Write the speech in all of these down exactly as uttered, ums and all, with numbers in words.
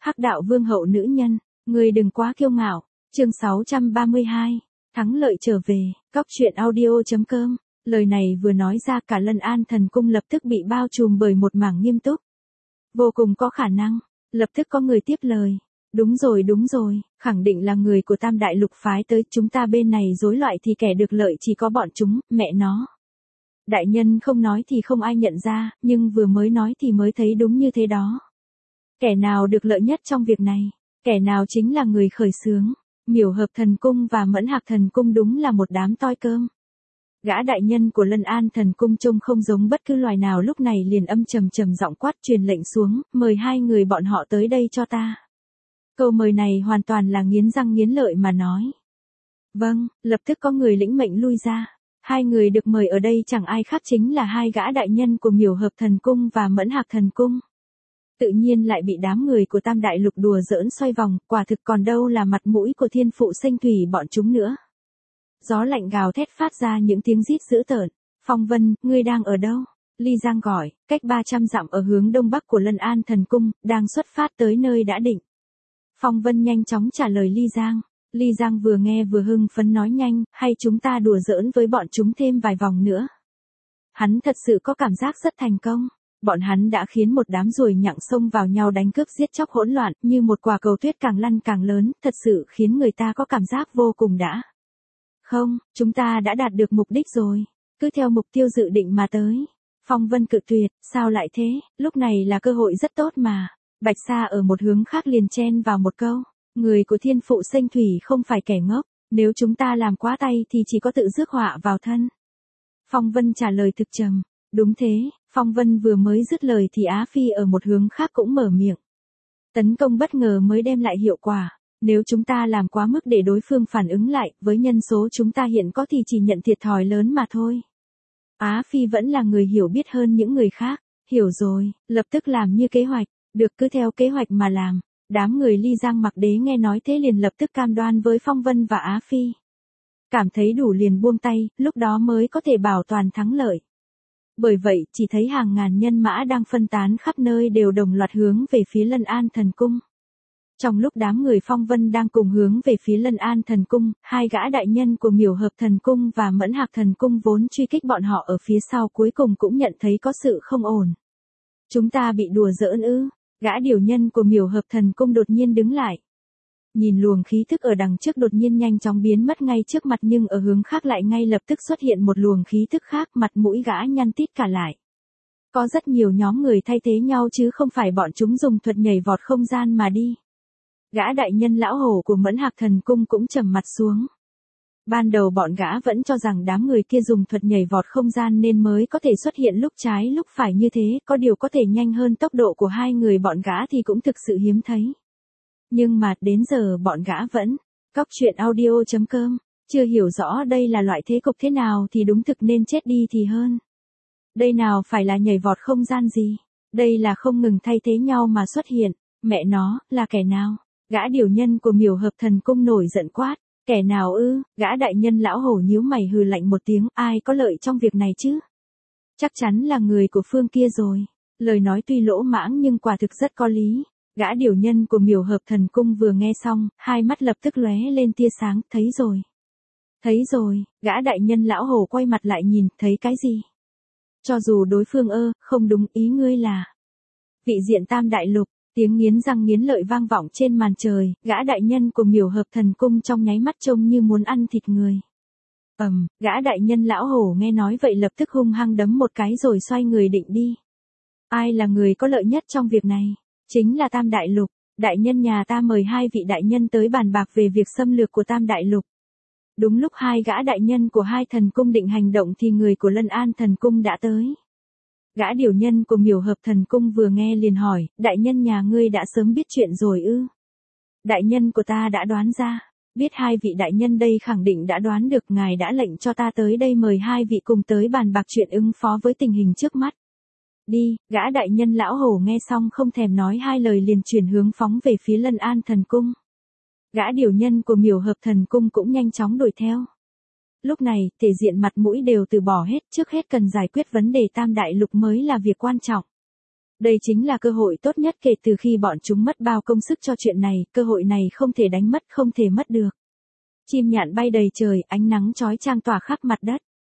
Hắc đạo vương hậu nữ nhân, người đừng quá kiêu ngạo. Chương sáu trăm ba mươi hai, thắng lợi trở về, cóc truyện audio chấm com. Lời này vừa nói ra cả Lân An thần cung lập tức bị bao trùm bởi một mảng nghiêm túc. Vô cùng có khả năng, lập tức có người tiếp lời. Đúng rồi đúng rồi, khẳng định là người của Tam Đại Lục phái tới, chúng ta bên này rối loạn thì kẻ được lợi chỉ có bọn chúng, mẹ nó. Đại nhân không nói thì không ai nhận ra, nhưng vừa mới nói thì mới thấy đúng như thế đó. Kẻ nào được lợi nhất trong việc này, kẻ nào chính là người khởi xướng. Miểu Hợp Thần Cung và Mẫn Hạc Thần Cung đúng là một đám toi cơm. Gã đại nhân của Lân An Thần Cung trông không giống bất cứ loài nào, lúc này liền âm trầm trầm giọng quát truyền lệnh xuống, mời hai người bọn họ tới đây cho ta. Câu mời này hoàn toàn là nghiến răng nghiến lợi mà nói. Vâng, lập tức có người lĩnh mệnh lui ra. Hai người được mời ở đây chẳng ai khác chính là hai gã đại nhân của Miểu Hợp Thần Cung và Mẫn Hạc Thần Cung. Tự nhiên lại bị đám người của Tam Đại Lục đùa giỡn xoay vòng, quả thực còn đâu là mặt mũi của thiên phụ sinh thủy bọn chúng nữa. Gió lạnh gào thét phát ra những tiếng rít dữ tợn. Phong Vân, ngươi đang ở đâu? Ly Giang gọi, cách ba trăm dặm ở hướng đông bắc của Lân An Thần Cung, đang xuất phát tới nơi đã định. Phong Vân nhanh chóng trả lời Ly Giang. Ly Giang vừa nghe vừa hưng phấn nói nhanh, hay chúng ta đùa giỡn với bọn chúng thêm vài vòng nữa. Hắn thật sự có cảm giác rất thành công. Bọn hắn đã khiến một đám ruồi nhặng xông vào nhau đánh cướp giết chóc hỗn loạn, như một quả cầu tuyết càng lăn càng lớn, thật sự khiến người ta có cảm giác vô cùng đã. Không, chúng ta đã đạt được mục đích rồi, cứ theo mục tiêu dự định mà tới. Phong Vân cự tuyệt, sao lại thế, lúc này là cơ hội rất tốt mà. Bạch Sa ở một hướng khác liền chen vào một câu, người của thiên phụ sinh thủy không phải kẻ ngốc, nếu chúng ta làm quá tay thì chỉ có tự rước họa vào thân. Phong Vân trả lời thực trầm, đúng thế. Phong Vân vừa mới dứt lời thì Á Phi ở một hướng khác cũng mở miệng. Tấn công bất ngờ mới đem lại hiệu quả, nếu chúng ta làm quá mức để đối phương phản ứng lại, với nhân số chúng ta hiện có thì chỉ nhận thiệt thòi lớn mà thôi. Á Phi vẫn là người hiểu biết hơn những người khác, hiểu rồi, lập tức làm như kế hoạch, được cứ theo kế hoạch mà làm. Đám người Ly Giang Mặc Đế nghe nói thế liền lập tức cam đoan với Phong Vân và Á Phi. Cảm thấy đủ liền buông tay, lúc đó mới có thể bảo toàn thắng lợi. Bởi vậy, chỉ thấy hàng ngàn nhân mã đang phân tán khắp nơi đều đồng loạt hướng về phía Lân An Thần Cung. Trong lúc đám người Phong Vân đang cùng hướng về phía Lân An Thần Cung, hai gã đại nhân của Miểu Hợp Thần Cung và Mẫn Hạc Thần Cung vốn truy kích bọn họ ở phía sau cuối cùng cũng nhận thấy có sự không ổn. Chúng ta bị đùa giỡn ư? Gã điều nhân của Miểu Hợp Thần Cung đột nhiên đứng lại. Nhìn luồng khí thức ở đằng trước đột nhiên nhanh chóng biến mất ngay trước mặt, nhưng ở hướng khác lại ngay lập tức xuất hiện một luồng khí thức khác, mặt mũi gã nhăn tít cả lại. Có rất nhiều nhóm người thay thế nhau chứ không phải bọn chúng dùng thuật nhảy vọt không gian mà đi. Gã đại nhân lão hổ của Mẫn Hạc Thần Cung cũng trầm mặt xuống. Ban đầu bọn gã vẫn cho rằng đám người kia dùng thuật nhảy vọt không gian nên mới có thể xuất hiện lúc trái lúc phải như thế, có điều có thể nhanh hơn tốc độ của hai người bọn gã thì cũng thực sự hiếm thấy. Nhưng mà đến giờ bọn gã vẫn, cóc truyện audio chấm com, chưa hiểu rõ đây là loại thế cục thế nào thì đúng thực nên chết đi thì hơn. Đây nào phải là nhảy vọt không gian gì, đây là không ngừng thay thế nhau mà xuất hiện, mẹ nó, là kẻ nào? Gã điều nhân của Miểu Hợp Thần Cung nổi giận quát, kẻ nào ư? Gã đại nhân lão hổ nhíu mày hừ lạnh một tiếng, ai có lợi trong việc này chứ? Chắc chắn là người của phương kia rồi. Lời nói tuy lỗ mãng nhưng quả thực rất có lý. Gã điều nhân của Miểu Hợp Thần Cung vừa nghe xong, hai mắt lập tức lóe lên tia sáng, thấy rồi. Thấy rồi, gã đại nhân lão hổ quay mặt lại nhìn, thấy cái gì? Cho dù đối phương ơ, không đúng, ý ngươi là vị diện Tam Đại Lục. Tiếng nghiến răng nghiến lợi vang vọng trên màn trời, gã đại nhân của Miểu Hợp Thần Cung trong nháy mắt trông như muốn ăn thịt người. Ầm, um, gã đại nhân lão hổ nghe nói vậy lập tức hung hăng đấm một cái rồi xoay người định đi. Ai là người có lợi nhất trong việc này? Chính là Tam Đại Lục. Đại nhân nhà ta mời hai vị đại nhân tới bàn bạc về việc xâm lược của Tam Đại Lục. Đúng lúc hai gã đại nhân của hai thần cung định hành động thì người của Lân An Thần Cung đã tới. Gã điều nhân của Miểu Hợp Thần Cung vừa nghe liền hỏi, đại nhân nhà ngươi đã sớm biết chuyện rồi ư? Đại nhân của ta đã đoán ra, biết hai vị đại nhân đây khẳng định đã đoán được, ngài đã lệnh cho ta tới đây mời hai vị cùng tới bàn bạc chuyện ứng phó với tình hình trước mắt. Đi, gã đại nhân lão hổ nghe xong không thèm nói hai lời liền chuyển hướng phóng về phía Lân An Thần Cung. Gã điều nhân của Miểu Hợp Thần Cung cũng nhanh chóng đuổi theo. Lúc này, thể diện mặt mũi đều từ bỏ hết, trước hết cần giải quyết vấn đề Tam Đại Lục mới là việc quan trọng. Đây chính là cơ hội tốt nhất kể từ khi bọn chúng mất bao công sức cho chuyện này, cơ hội này không thể đánh mất, không thể mất được. Chim nhạn bay đầy trời, ánh nắng chói chang tỏa khắp mặt đất.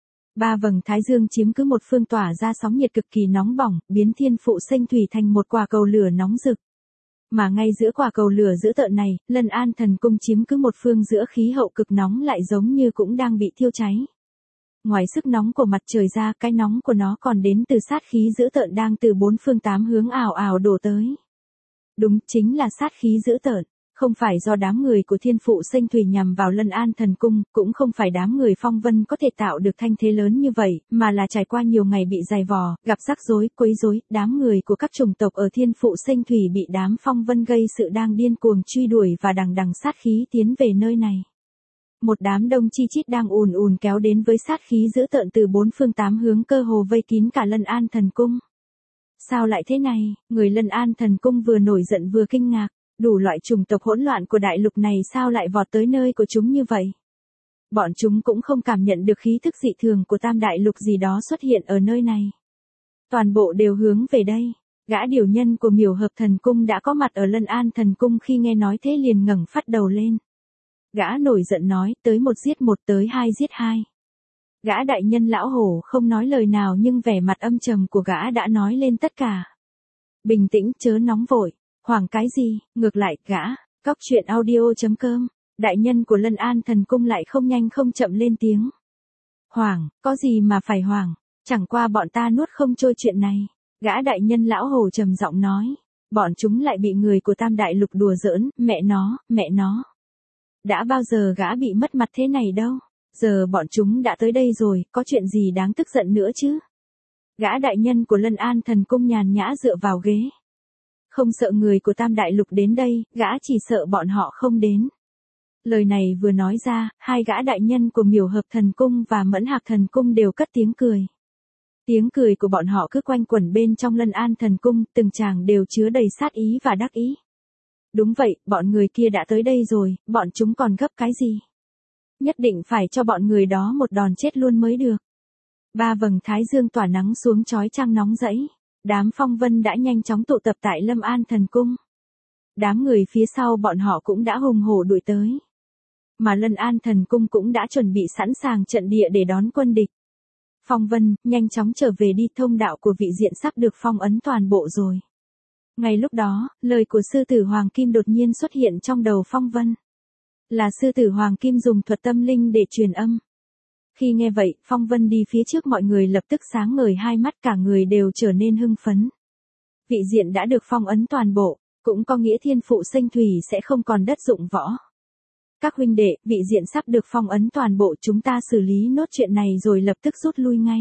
Ba vầng thái dương chiếm cứ một phương tỏa ra sóng nhiệt cực kỳ nóng bỏng, biến thiên phụ sinh thủy thành một quả cầu lửa nóng rực. Mà ngay giữa quả cầu lửa dữ tợn này, Lân An Thần Cung chiếm cứ một phương giữa khí hậu cực nóng lại giống như cũng đang bị thiêu cháy. Ngoài sức nóng của mặt trời ra, cái nóng của nó còn đến từ sát khí dữ tợn đang từ bốn phương tám hướng ào ào đổ tới. Đúng, chính là sát khí dữ tợn. Không phải do đám người của thiên phụ sinh thủy nhằm vào Lân An Thần Cung, cũng không phải đám người Phong Vân có thể tạo được thanh thế lớn như vậy, mà là trải qua nhiều ngày bị dày vò, gặp rắc rối, quấy rối, đám người của các chủng tộc ở thiên phụ sinh thủy bị đám Phong Vân gây sự đang điên cuồng truy đuổi và đằng đằng sát khí tiến về nơi này. Một đám đông chi chít đang ùn ùn kéo đến với sát khí dữ tợn từ bốn phương tám hướng, cơ hồ vây kín cả Lân An Thần Cung. Sao lại thế này? Người Lân An Thần Cung vừa nổi giận vừa kinh ngạc. Đủ loại chủng tộc hỗn loạn của đại lục này sao lại vọt tới nơi của chúng như vậy? Bọn chúng cũng không cảm nhận được khí thức dị thường của tam đại lục gì đó xuất hiện ở nơi này. Toàn bộ đều hướng về đây. Gã điều nhân của Miểu Hợp Thần Cung đã có mặt ở Lân An Thần Cung, khi nghe nói thế liền ngẩng phát đầu lên. Gã nổi giận nói, tới một giết một, tới hai giết hai. Gã đại nhân lão hổ không nói lời nào, nhưng vẻ mặt âm trầm của gã đã nói lên tất cả. Bình tĩnh, chớ nóng vội. Hoảng cái gì? Ngược lại, gã, cóc truyện audio chấm com, đại nhân của Lân An Thần Cung lại không nhanh không chậm lên tiếng. Hoảng, có gì mà phải hoảng, chẳng qua bọn ta nuốt không trôi chuyện này. Gã đại nhân lão hồ trầm giọng nói, bọn chúng lại bị người của tam đại lục đùa giỡn, mẹ nó, mẹ nó. Đã bao giờ gã bị mất mặt thế này đâu, giờ bọn chúng đã tới đây rồi, có chuyện gì đáng tức giận nữa chứ? Gã đại nhân của Lân An Thần Cung nhàn nhã dựa vào ghế. Không sợ người của tam đại lục đến đây, gã chỉ sợ bọn họ không đến. Lời này vừa nói ra, hai gã đại nhân của Miểu Hợp Thần Cung và Mẫn Hạc Thần Cung đều cất tiếng cười. Tiếng cười của bọn họ cứ quanh quẩn bên trong Lân An Thần Cung, từng tràng đều chứa đầy sát ý và đắc ý. Đúng vậy, bọn người kia đã tới đây rồi, bọn chúng còn gấp cái gì? Nhất định phải cho bọn người đó một đòn chết luôn mới được. Ba vầng thái dương tỏa nắng xuống chói chang nóng rẫy. Đám Phong Vân đã nhanh chóng tụ tập tại Lâm An Thần Cung. Đám người phía sau bọn họ cũng đã hùng hổ đuổi tới. Mà Lân An Thần Cung cũng đã chuẩn bị sẵn sàng trận địa để đón quân địch. Phong Vân, nhanh chóng trở về đi, thông đạo của vị diện sắp được phong ấn toàn bộ rồi. Ngay lúc đó, lời của sư tử Hoàng Kim đột nhiên xuất hiện trong đầu Phong Vân. Là sư tử Hoàng Kim dùng thuật tâm linh để truyền âm. Khi nghe vậy, Phong Vân đi phía trước mọi người lập tức sáng ngời hai mắt, cả người đều trở nên hưng phấn. Vị diện đã được phong ấn toàn bộ, cũng có nghĩa thiên phụ sinh thủy sẽ không còn đất dụng võ. Các huynh đệ, vị diện sắp được phong ấn toàn bộ, chúng ta xử lý nốt chuyện này rồi lập tức rút lui ngay.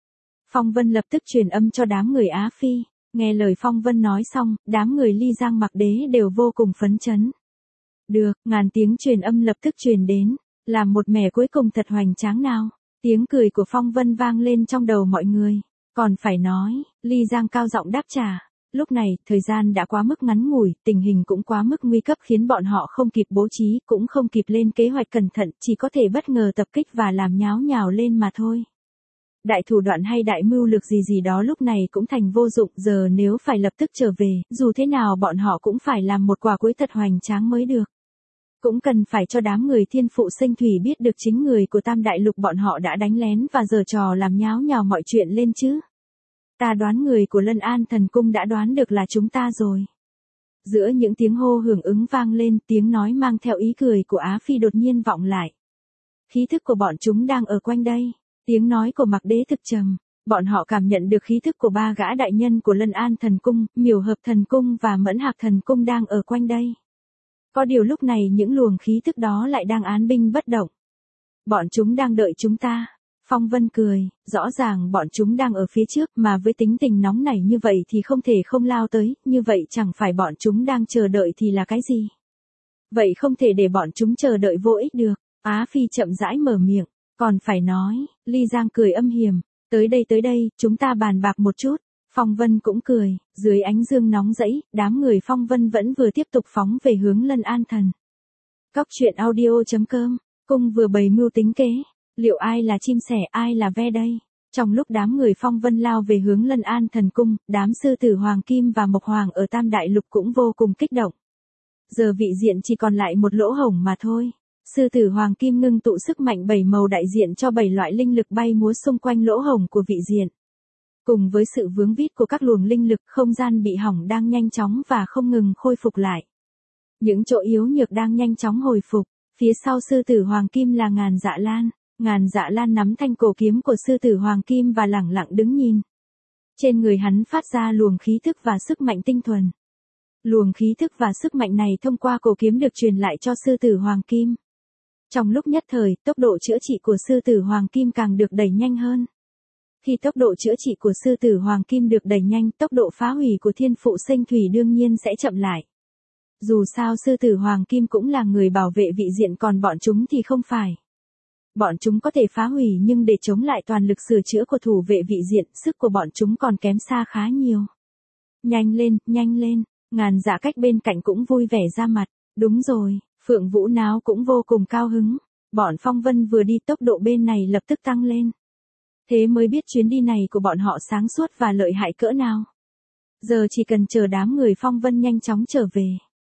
Phong Vân lập tức truyền âm cho đám người Á Phi, nghe lời Phong Vân nói xong, đám người Ly Giang Mặc Đế đều vô cùng phấn chấn. Được, ngàn tiếng truyền âm lập tức truyền đến. Làm một mẻ cuối cùng thật hoành tráng nào. Tiếng cười của Phong Vân vang lên trong đầu mọi người. Còn phải nói, Ly Giang cao giọng đáp trả. Lúc này, thời gian đã quá mức ngắn ngủi, tình hình cũng quá mức nguy cấp khiến bọn họ không kịp bố trí, cũng không kịp lên kế hoạch cẩn thận, chỉ có thể bất ngờ tập kích và làm nháo nhào lên mà thôi. Đại thủ đoạn hay đại mưu lược gì gì đó lúc này cũng thành vô dụng, giờ nếu phải lập tức trở về, dù thế nào bọn họ cũng phải làm một quả cuối thật hoành tráng mới được. Cũng cần phải cho đám người thiên phụ sinh thủy biết được chính người của tam đại lục bọn họ đã đánh lén và giở trò làm nháo nhào mọi chuyện lên chứ. Ta đoán người của Lân An Thần Cung đã đoán được là chúng ta rồi. Giữa những tiếng hô hưởng ứng vang lên, tiếng nói mang theo ý cười của Á Phi đột nhiên vọng lại. Khí thức của bọn chúng đang ở quanh đây. Tiếng nói của Mặc Đế thực trầm. Bọn họ cảm nhận được khí thức của ba gã đại nhân của Lân An Thần Cung, Miểu Hợp Thần Cung và Mẫn Hạc Thần Cung đang ở quanh đây. Có điều lúc này những luồng khí thức đó lại đang án binh bất động. Bọn chúng đang đợi chúng ta. Phong Vân cười, rõ ràng bọn chúng đang ở phía trước, mà với tính tình nóng nảy như vậy thì không thể không lao tới, như vậy chẳng phải bọn chúng đang chờ đợi thì là cái gì. Vậy không thể để bọn chúng chờ đợi vô ích được. Á Phi chậm rãi mở miệng, còn phải nói, Ly Giang cười âm hiểm, tới đây tới đây, chúng ta bàn bạc một chút. Phong Vân cũng cười, dưới ánh dương nóng rẫy, đám người Phong Vân vẫn vừa tiếp tục phóng về hướng Lân An Thần. Cóc truyện audio chấm com, cung vừa bày mưu tính kế, liệu ai là chim sẻ ai là ve đây? Trong lúc đám người phong vân lao về hướng Lân An thần cung, đám sư tử Hoàng Kim và Mộc Hoàng ở Tam Đại Lục cũng vô cùng kích động. Giờ vị diện chỉ còn lại một lỗ hổng mà thôi. Sư tử Hoàng Kim ngưng tụ sức mạnh bảy màu đại diện cho bảy loại linh lực bay múa xung quanh lỗ hổng của vị diện. Cùng với sự vướng víu của các luồng linh lực, không gian bị hỏng đang nhanh chóng và không ngừng khôi phục lại. Những chỗ yếu nhược đang nhanh chóng hồi phục. Phía sau sư tử Hoàng Kim là Ngàn Dạ Lan. Ngàn Dạ Lan nắm thanh cổ kiếm của sư tử Hoàng Kim và lẳng lặng đứng nhìn. Trên người hắn phát ra luồng khí thức và sức mạnh tinh thuần. Luồng khí thức và sức mạnh này thông qua cổ kiếm được truyền lại cho sư tử Hoàng Kim. Trong lúc nhất thời, tốc độ chữa trị của sư tử Hoàng Kim càng được đẩy nhanh hơn. Khi tốc độ chữa trị của sư tử Hoàng Kim được đẩy nhanh, tốc độ phá hủy của thiên phụ sinh thủy đương nhiên sẽ chậm lại. Dù sao sư tử Hoàng Kim cũng là người bảo vệ vị diện, còn bọn chúng thì không phải. Bọn chúng có thể phá hủy, nhưng để chống lại toàn lực sửa chữa của thủ vệ vị diện, sức của bọn chúng còn kém xa khá nhiều. Nhanh lên, nhanh lên, Ngàn Dạ Cách bên cạnh cũng vui vẻ ra mặt. Đúng rồi, Phượng Vũ Náo cũng vô cùng cao hứng. Bọn phong vân vừa đi, tốc độ bên này lập tức tăng lên. Thế mới biết chuyến đi này của bọn họ sáng suốt và lợi hại cỡ nào. Giờ chỉ cần chờ đám người phong vân nhanh chóng trở về.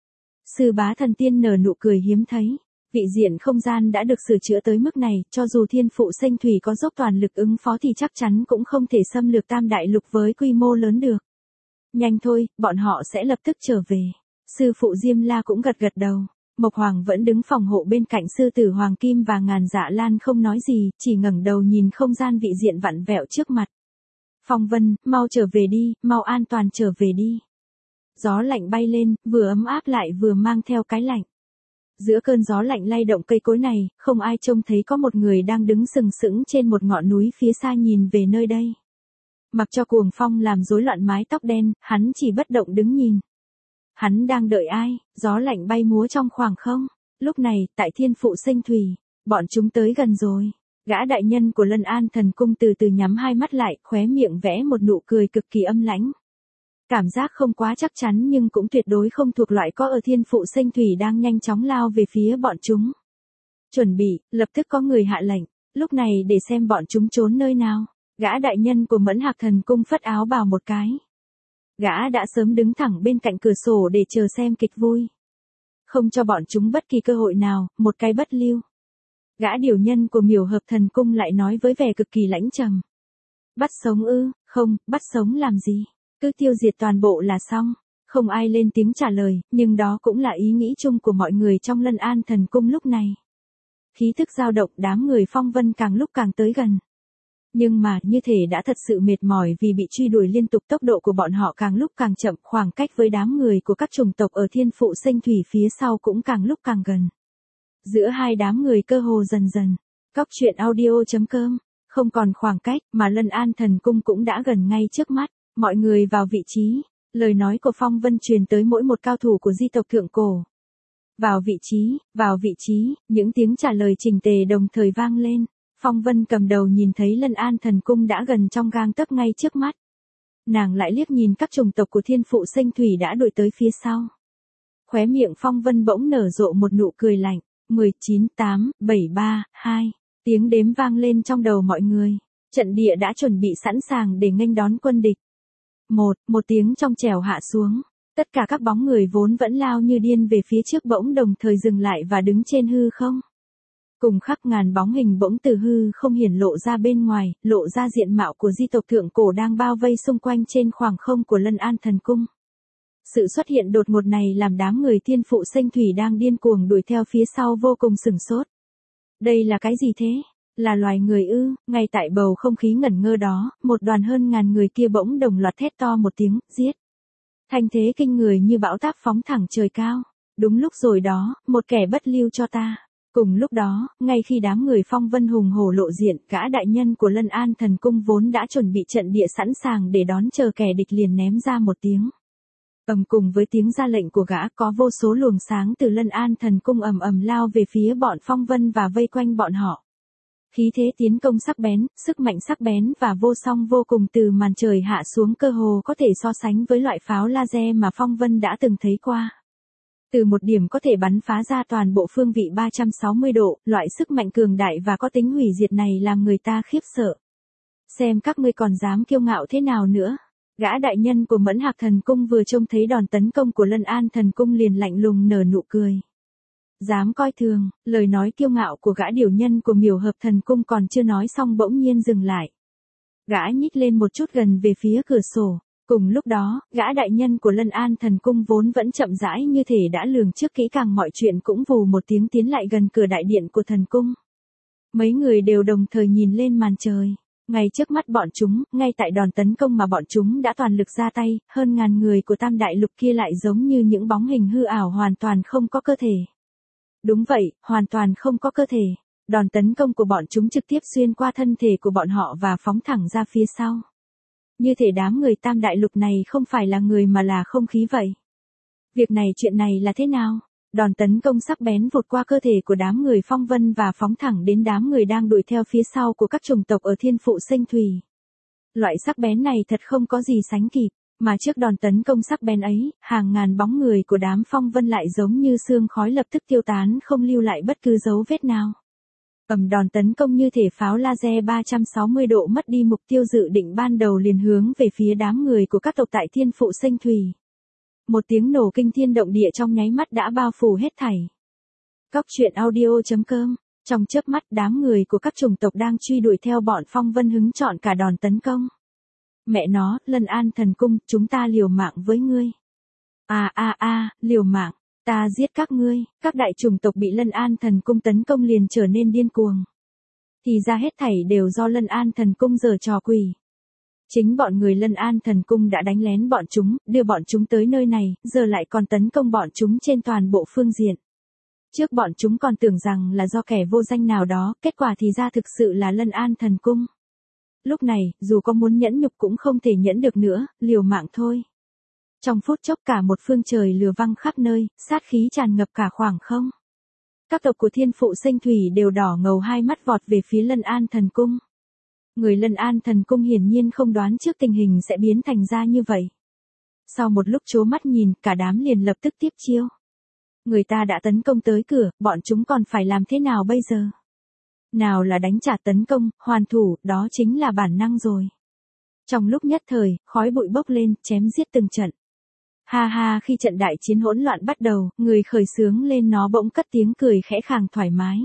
Sư Bá Thần Tiên nở nụ cười hiếm thấy. Vị diện không gian đã được sửa chữa tới mức này, cho dù thiên phụ sinh thủy có dốc toàn lực ứng phó thì chắc chắn cũng không thể xâm lược Tam Đại Lục với quy mô lớn được. Nhanh thôi, bọn họ sẽ lập tức trở về. Sư phụ Diêm La cũng gật gật đầu. Mộc Hoàng vẫn đứng phòng hộ bên cạnh sư tử Hoàng Kim và Ngàn Dạ Lan không nói gì, chỉ ngẩng đầu nhìn không gian vị diện vặn vẹo trước mặt. Phong Vân, mau trở về đi, mau an toàn trở về đi. Gió lạnh bay lên, vừa ấm áp lại vừa mang theo cái lạnh. Giữa cơn gió lạnh lay động cây cối này, không ai trông thấy có một người đang đứng sừng sững trên một ngọn núi phía xa nhìn về nơi đây. Mặc cho cuồng phong làm rối loạn mái tóc đen, hắn chỉ bất động đứng nhìn. Hắn đang đợi ai? Gió lạnh bay múa trong khoảng không. Lúc này, tại thiên phụ sinh thủy, bọn chúng tới gần rồi. Gã đại nhân của Lân An thần cung từ từ nhắm hai mắt lại, khóe miệng vẽ một nụ cười cực kỳ âm lãnh. Cảm giác không quá chắc chắn nhưng cũng tuyệt đối không thuộc loại có ở thiên phụ sinh thủy đang nhanh chóng lao về phía bọn chúng. Chuẩn bị, lập tức có người hạ lệnh, lúc này để xem bọn chúng trốn nơi nào. Gã đại nhân của Mẫn Hạc thần cung phất áo bào một cái. Gã đã sớm đứng thẳng bên cạnh cửa sổ để chờ xem kịch vui. Không cho bọn chúng bất kỳ cơ hội nào, một cái bất lưu. Gã điều nhân của Miểu Hợp thần cung lại nói với vẻ cực kỳ lãnh trầm. Bắt sống ư? Không, bắt sống làm gì? Cứ tiêu diệt toàn bộ là xong. Không ai lên tiếng trả lời, nhưng đó cũng là ý nghĩ chung của mọi người trong Lân An thần cung lúc này. Khí thức dao động, đám người phong vân càng lúc càng tới gần. Nhưng mà, như thể đã thật sự mệt mỏi vì bị truy đuổi liên tục, tốc độ của bọn họ càng lúc càng chậm, khoảng cách với đám người của các chủng tộc ở thiên phụ sinh thủy phía sau cũng càng lúc càng gần. Giữa hai đám người cơ hồ dần dần. Cóc truyện audio chấm com. Không còn khoảng cách, mà Lân An thần cung cũng đã gần ngay trước mắt. Mọi người vào vị trí. Lời nói của Phong Vân truyền tới mỗi một cao thủ của di tộc thượng cổ. Vào vị trí, vào vị trí, những tiếng trả lời chỉnh tề đồng thời vang lên. Phong Vân cầm đầu nhìn thấy Lân An thần cung đã gần trong gang tấc ngay trước mắt. Nàng lại liếc nhìn các chủng tộc của thiên phụ sinh thủy đã đuổi tới phía sau. Khóe miệng Phong Vân bỗng nở rộ một nụ cười lạnh. mười chín, tám, bảy, ba, hai. Tiếng đếm vang lên trong đầu mọi người. Trận địa đã chuẩn bị sẵn sàng để nghênh đón quân địch. Một, một tiếng trong trẻo hạ xuống. Tất cả các bóng người vốn vẫn lao như điên về phía trước bỗng đồng thời dừng lại và đứng trên hư không. Cùng khắc ngàn bóng hình bỗng từ hư không hiển lộ ra bên ngoài, lộ ra diện mạo của di tộc thượng cổ đang bao vây xung quanh trên khoảng không của Lân An thần cung. Sự xuất hiện đột ngột này làm đám người thiên phụ sinh thủy đang điên cuồng đuổi theo phía sau vô cùng sửng sốt. Đây là cái gì thế? Là loài người ư? Ngay tại bầu không khí ngẩn ngơ đó, một đoàn hơn ngàn người kia bỗng đồng loạt thét to một tiếng, giết. Thanh thế kinh người như bão táp phóng thẳng trời cao. Đúng lúc rồi đó, một kẻ bất lưu cho ta. Cùng lúc đó, ngay khi đám người Phong Vân hùng hổ lộ diện, gã đại nhân của Lân An thần cung vốn đã chuẩn bị trận địa sẵn sàng để đón chờ kẻ địch liền ném ra một tiếng. Ầm, cùng với tiếng ra lệnh của gã có vô số luồng sáng từ Lân An thần cung ầm ầm lao về phía bọn Phong Vân và vây quanh bọn họ. Khí thế tiến công sắc bén, sức mạnh sắc bén và vô song vô cùng từ màn trời hạ xuống cơ hồ có thể so sánh với loại pháo laser mà Phong Vân đã từng thấy qua. Từ một điểm có thể bắn phá ra toàn bộ phương vị ba trăm sáu mươi độ, loại sức mạnh cường đại và có tính hủy diệt này làm người ta khiếp sợ. Xem các ngươi còn dám kiêu ngạo thế nào nữa. Gã đại nhân của Mẫn Hạc Thần Cung vừa trông thấy đòn tấn công của Lân An Thần Cung liền lạnh lùng nở nụ cười. Dám coi thường, lời nói kiêu ngạo của gã điều nhân của Miểu Hợp Thần Cung còn chưa nói xong bỗng nhiên dừng lại. Gã nhích lên một chút gần về phía cửa sổ. Cùng lúc đó, gã đại nhân của Lân An Thần Cung vốn vẫn chậm rãi như thể đã lường trước kỹ càng mọi chuyện cũng vù một tiếng tiến lại gần cửa đại điện của thần cung. Mấy người đều đồng thời nhìn lên màn trời. Ngay trước mắt bọn chúng, ngay tại đòn tấn công mà bọn chúng đã toàn lực ra tay, hơn ngàn người của Tam Đại Lục kia lại giống như những bóng hình hư ảo hoàn toàn không có cơ thể. Đúng vậy, hoàn toàn không có cơ thể. Đòn tấn công của bọn chúng trực tiếp xuyên qua thân thể của bọn họ và phóng thẳng ra phía sau. Như thể đám người Tam Đại Lục này không phải là người mà là không khí vậy. Việc này chuyện này là thế nào? Đòn tấn công sắc bén vụt qua cơ thể của đám người Phong Vân và phóng thẳng đến đám người đang đuổi theo phía sau của các chủng tộc ở Thiên Phụ Sinh Thủy. Loại sắc bén này thật không có gì sánh kịp, mà trước đòn tấn công sắc bén ấy, hàng ngàn bóng người của đám Phong Vân lại giống như sương khói lập tức tiêu tán không lưu lại bất cứ dấu vết nào. Ầm, đòn tấn công như thể pháo laser ba trăm sáu mươi độ mất đi mục tiêu dự định ban đầu liền hướng về phía đám người của các tộc tại Thiên Phụ Sinh Thủy. Một tiếng nổ kinh thiên động địa trong nháy mắt đã bao phủ hết thảy. Cóc truyện audio chấm com. Trong chớp mắt đám người của các chủng tộc đang truy đuổi theo bọn Phong Vân hứng chọn cả đòn tấn công. Mẹ nó, Lân An Thần Cung, chúng ta liều mạng với ngươi. À à à, liều mạng, ta giết các ngươi. Các đại chủng tộc bị Lân An Thần Cung tấn công liền trở nên điên cuồng. Thì ra hết thảy đều do Lân An Thần Cung giở trò quỷ. Chính bọn người Lân An Thần Cung đã đánh lén bọn chúng, đưa bọn chúng tới nơi này, giờ lại còn tấn công bọn chúng trên toàn bộ phương diện. Trước bọn chúng còn tưởng rằng là do kẻ vô danh nào đó, kết quả thì ra thực sự là Lân An Thần Cung. Lúc này, dù có muốn nhẫn nhục cũng không thể nhẫn được nữa, liều mạng thôi. Trong phút chốc cả một phương trời lửa văng khắp nơi, sát khí tràn ngập cả khoảng không. Các tộc của Thiên Phụ Sinh Thủy đều đỏ ngầu hai mắt vọt về phía Lân An Thần Cung. Người Lân An Thần Cung hiển nhiên không đoán trước tình hình sẽ biến thành ra như vậy. Sau một lúc trố mắt nhìn, cả đám liền lập tức tiếp chiêu. Người ta đã tấn công tới cửa, bọn chúng còn phải làm thế nào bây giờ? Nào là đánh trả tấn công, hoàn thủ, đó chính là bản năng rồi. Trong lúc nhất thời, khói bụi bốc lên, chém giết từng trận. Ha ha, khi trận đại chiến hỗn loạn bắt đầu, người khởi xướng lên nó bỗng cất tiếng cười khẽ khàng thoải mái.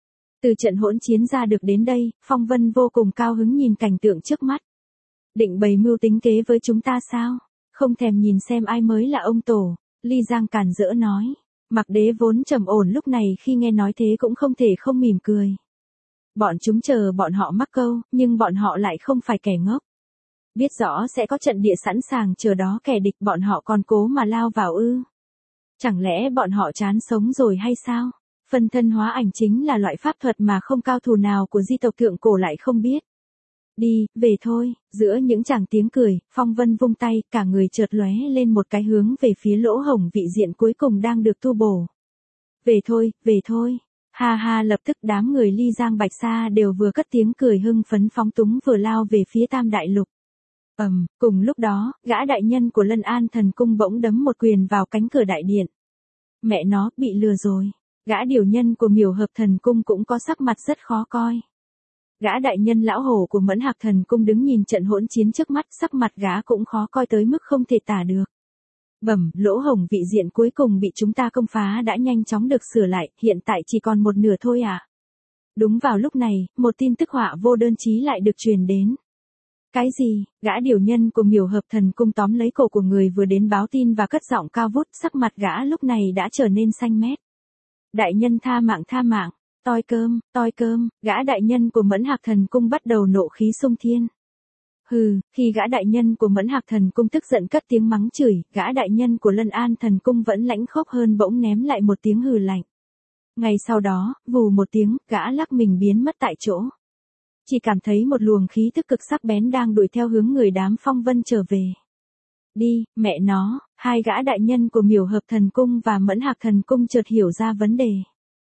Từ trận hỗn chiến ra được đến đây, Phong Vân vô cùng cao hứng nhìn cảnh tượng trước mắt. Định bày mưu tính kế với chúng ta sao? Không thèm nhìn xem ai mới là ông tổ, Ly Giang càn rỡ nói. Mặc Đế vốn trầm ổn lúc này khi nghe nói thế cũng không thể không mỉm cười. Bọn chúng chờ bọn họ mắc câu, nhưng bọn họ lại không phải kẻ ngốc. Biết rõ sẽ có trận địa sẵn sàng chờ đó kẻ địch bọn họ còn cố mà lao vào ư. Chẳng lẽ bọn họ chán sống rồi hay sao? Phân thân hóa ảnh chính là loại pháp thuật mà không cao thủ nào của di tộc thượng cổ lại không biết. Đi, về thôi, giữa những chàng tiếng cười, Phong Vân vung tay, cả người chợt lóe lên một cái hướng về phía lỗ hổng vị diện cuối cùng đang được tu bổ. Về thôi, về thôi. Ha ha, lập tức đám người Ly Giang Bạch Sa đều vừa cất tiếng cười hưng phấn phóng túng vừa lao về phía Tam Đại Lục. Ầm, um, cùng lúc đó, gã đại nhân của Lân An Thần Cung bỗng đấm một quyền vào cánh cửa đại điện. Mẹ nó, bị lừa rồi. Gã điều nhân của Miểu Hợp Thần Cung cũng có sắc mặt rất khó coi. Gã đại nhân lão hổ của Mẫn Hạc Thần Cung đứng nhìn trận hỗn chiến trước mắt, sắc mặt gã cũng khó coi tới mức không thể tả được. Bẩm, lỗ hổng vị diện cuối cùng bị chúng ta công phá đã nhanh chóng được sửa lại, hiện tại chỉ còn một nửa thôi à. Đúng vào lúc này, một tin tức họa vô đơn chí lại được truyền đến. Cái gì? Gã điều nhân của Miểu Hợp Thần Cung tóm lấy cổ của người vừa đến báo tin và cất giọng cao vút, sắc mặt gã lúc này đã trở nên xanh mét. Đại nhân tha mạng tha mạng, toi cơm, toi cơm, gã đại nhân của Mẫn Hạc Thần Cung bắt đầu nộ khí xung thiên. Hừ, khi gã đại nhân của Mẫn Hạc Thần Cung tức giận cất tiếng mắng chửi, gã đại nhân của Lân An Thần Cung vẫn lãnh khốc hơn bỗng ném lại một tiếng hừ lạnh. Ngay sau đó, vù một tiếng, gã lắc mình biến mất tại chỗ. Chỉ cảm thấy một luồng khí tức cực sắc bén đang đuổi theo hướng người đám Phong Vân trở về. Đi, mẹ nó, hai gã đại nhân của Miểu Hợp Thần Cung và Mẫn Hạc Thần Cung chợt hiểu ra vấn đề.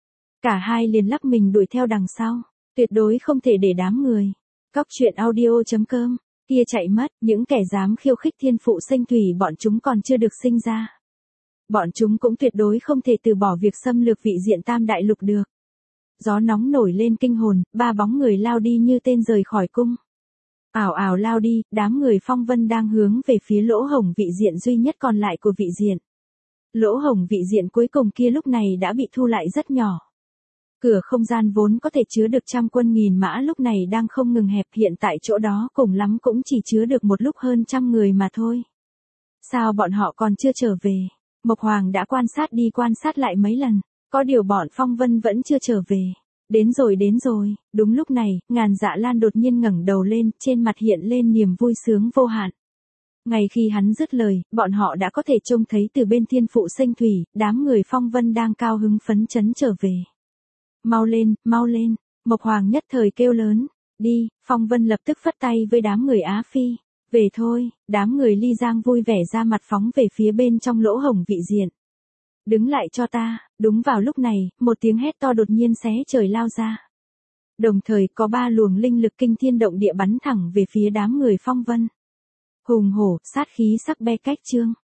Cả hai liền lắc mình đuổi theo đằng sau, tuyệt đối không thể để đám người. Cóc truyện audio chấm com, kia chạy mất, những kẻ dám khiêu khích Thiên Phụ Sinh Thủy bọn chúng còn chưa được sinh ra. Bọn chúng cũng tuyệt đối không thể từ bỏ việc xâm lược vị diện Tam Đại Lục được. Gió nóng nổi lên kinh hồn, ba bóng người lao đi như tên rời khỏi cung. Ảo ảo lao đi, đám người phong vân đang hướng về phía lỗ hổng vị diện duy nhất còn lại của vị diện. Lỗ hổng vị diện cuối cùng kia lúc này đã bị thu lại rất nhỏ. Cửa không gian vốn có thể chứa được trăm quân nghìn mã lúc này đang không ngừng hẹp, hiện tại chỗ đó cùng lắm cũng chỉ chứa được một lúc hơn trăm người mà thôi. Sao bọn họ còn chưa trở về? Mộc Hoàng đã quan sát đi quan sát lại mấy lần, có điều bọn phong vân vẫn chưa trở về. Đến rồi đến rồi, đúng lúc này, Ngàn Dạ Lan đột nhiên ngẩng đầu lên, trên mặt hiện lên niềm vui sướng vô hạn. Ngay khi hắn dứt lời, bọn họ đã có thể trông thấy từ bên thiên phụ sinh thủy, đám người phong vân đang cao hứng phấn chấn trở về. Mau lên, mau lên, Mộc Hoàng nhất thời kêu lớn, đi, phong vân lập tức phất tay với đám người Á Phi. Về thôi, đám người Ly Giang vui vẻ ra mặt phóng về phía bên trong lỗ hổng vị diện. Đứng lại cho ta, đúng vào lúc này, một tiếng hét to đột nhiên xé trời lao ra. Đồng thời có ba luồng linh lực kinh thiên động địa bắn thẳng về phía đám người phong vân. Hùng hổ, sát khí sắc be cách trương.